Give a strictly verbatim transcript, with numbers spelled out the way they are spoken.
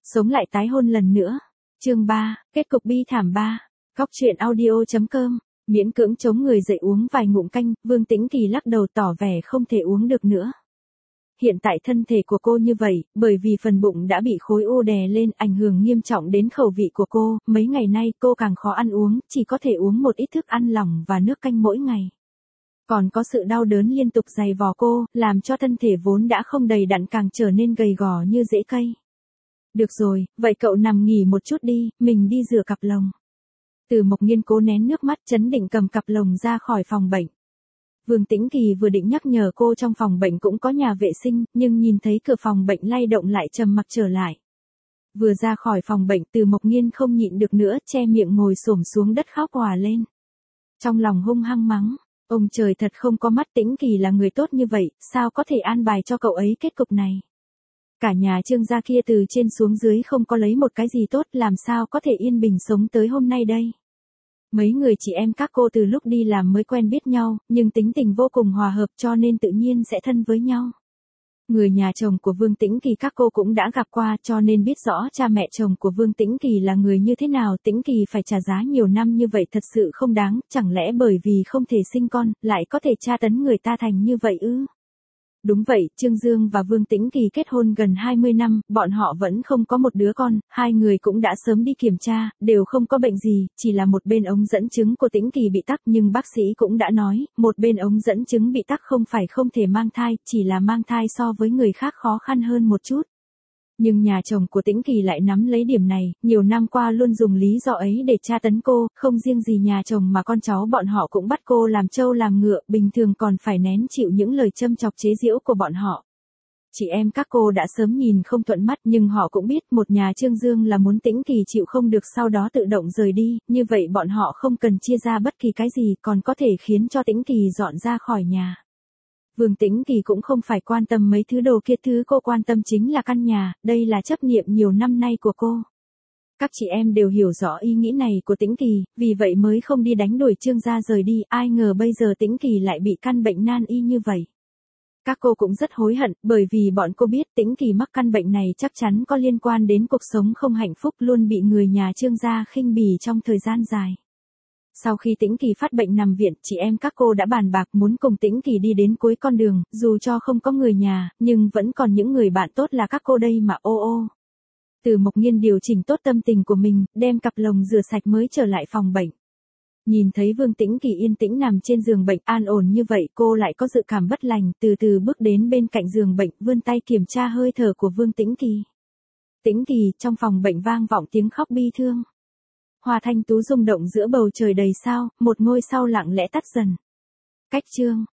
Sống lại tái hôn lần nữa. Chương ba, kết cục bi thảm ba. Góc truyện audio chấm com. Miễn cưỡng chống người dậy uống vài ngụm canh, Vương Tĩnh Kỳ lắc đầu tỏ vẻ không thể uống được nữa. Hiện tại thân thể của cô như vậy, bởi vì phần bụng đã bị khối u đè lên, ảnh hưởng nghiêm trọng đến khẩu vị của cô, mấy ngày nay cô càng khó ăn uống, chỉ có thể uống một ít thức ăn lỏng và nước canh mỗi ngày. Còn có sự đau đớn liên tục giày vò cô, làm cho thân thể vốn đã không đầy đặn càng trở nên gầy gò như rễ cây. Được rồi, vậy cậu nằm nghỉ một chút đi, mình đi rửa cặp lồng. Từ Mộc Nghiên cố nén nước mắt trấn định cầm cặp lồng ra khỏi phòng bệnh. Vương Tĩnh Kỳ vừa định nhắc nhở cô trong phòng bệnh cũng có nhà vệ sinh, nhưng nhìn thấy cửa phòng bệnh lay động lại trầm mặc trở lại. Vừa ra khỏi phòng bệnh Từ Mộc Nghiên không nhịn được nữa, che miệng ngồi xổm xuống đất khóc òa lên. Trong lòng hung hăng mắng, ông trời thật không có mắt, Tĩnh Kỳ là người tốt như vậy, sao có thể an bài cho cậu ấy kết cục này. Cả nhà Trương gia kia từ trên xuống dưới không có lấy một cái gì tốt, làm sao có thể yên bình sống tới hôm nay đây. Mấy người chị em các cô từ lúc đi làm mới quen biết nhau, nhưng tính tình vô cùng hòa hợp cho nên tự nhiên sẽ thân với nhau. Người nhà chồng của Vương Tĩnh Kỳ các cô cũng đã gặp qua cho nên biết rõ cha mẹ chồng của Vương Tĩnh Kỳ là người như thế nào. Tĩnh Kỳ phải trả giá nhiều năm như vậy thật sự không đáng, chẳng lẽ bởi vì không thể sinh con, lại có thể tra tấn người ta thành như vậy ư? Đúng vậy, Trương Dương và Vương Tĩnh Kỳ kết hôn gần hai mươi năm, bọn họ vẫn không có một đứa con, hai người cũng đã sớm đi kiểm tra, đều không có bệnh gì, chỉ là một bên ống dẫn chứng của Tĩnh Kỳ bị tắc, nhưng bác sĩ cũng đã nói, một bên ống dẫn chứng bị tắc không phải không thể mang thai, chỉ là mang thai so với người khác khó khăn hơn một chút. Nhưng nhà chồng của Tĩnh Kỳ lại nắm lấy điểm này, nhiều năm qua luôn dùng lý do ấy để tra tấn cô, không riêng gì nhà chồng mà con cháu bọn họ cũng bắt cô làm trâu làm ngựa, bình thường còn phải nén chịu những lời châm chọc chế giễu của bọn họ. Chị em các cô đã sớm nhìn không thuận mắt nhưng họ cũng biết một nhà Trương Dương là muốn Tĩnh Kỳ chịu không được sau đó tự động rời đi, như vậy bọn họ không cần chia ra bất kỳ cái gì còn có thể khiến cho Tĩnh Kỳ dọn ra khỏi nhà. Vương Tĩnh Kỳ cũng không phải quan tâm mấy thứ đồ kia, thứ cô quan tâm chính là căn nhà, đây là chấp niệm nhiều năm nay của cô. Các chị em đều hiểu rõ ý nghĩ này của Tĩnh Kỳ, vì vậy mới không đi đánh đuổi Trương gia rời đi, ai ngờ bây giờ Tĩnh Kỳ lại bị căn bệnh nan y như vậy. Các cô cũng rất hối hận, bởi vì bọn cô biết Tĩnh Kỳ mắc căn bệnh này chắc chắn có liên quan đến cuộc sống không hạnh phúc, luôn bị người nhà Trương gia khinh bỉ trong thời gian dài. Sau khi Tĩnh Kỳ phát bệnh nằm viện, chị em các cô đã bàn bạc muốn cùng Tĩnh Kỳ đi đến cuối con đường, dù cho không có người nhà, nhưng vẫn còn những người bạn tốt là các cô đây mà ô ô. Từ Mộc Nghiên điều chỉnh tốt tâm tình của mình, đem cặp lồng rửa sạch mới trở lại phòng bệnh. Nhìn thấy Vương Tĩnh Kỳ yên tĩnh nằm trên giường bệnh an ổn như vậy, cô lại có dự cảm bất lành, từ từ bước đến bên cạnh giường bệnh, vươn tay kiểm tra hơi thở của Vương Tĩnh Kỳ. Tĩnh Kỳ, trong phòng bệnh vang vọng tiếng khóc bi thương. Hoa thanh tú rung động giữa bầu trời đầy sao, một ngôi sao lặng lẽ tắt dần. Cách chương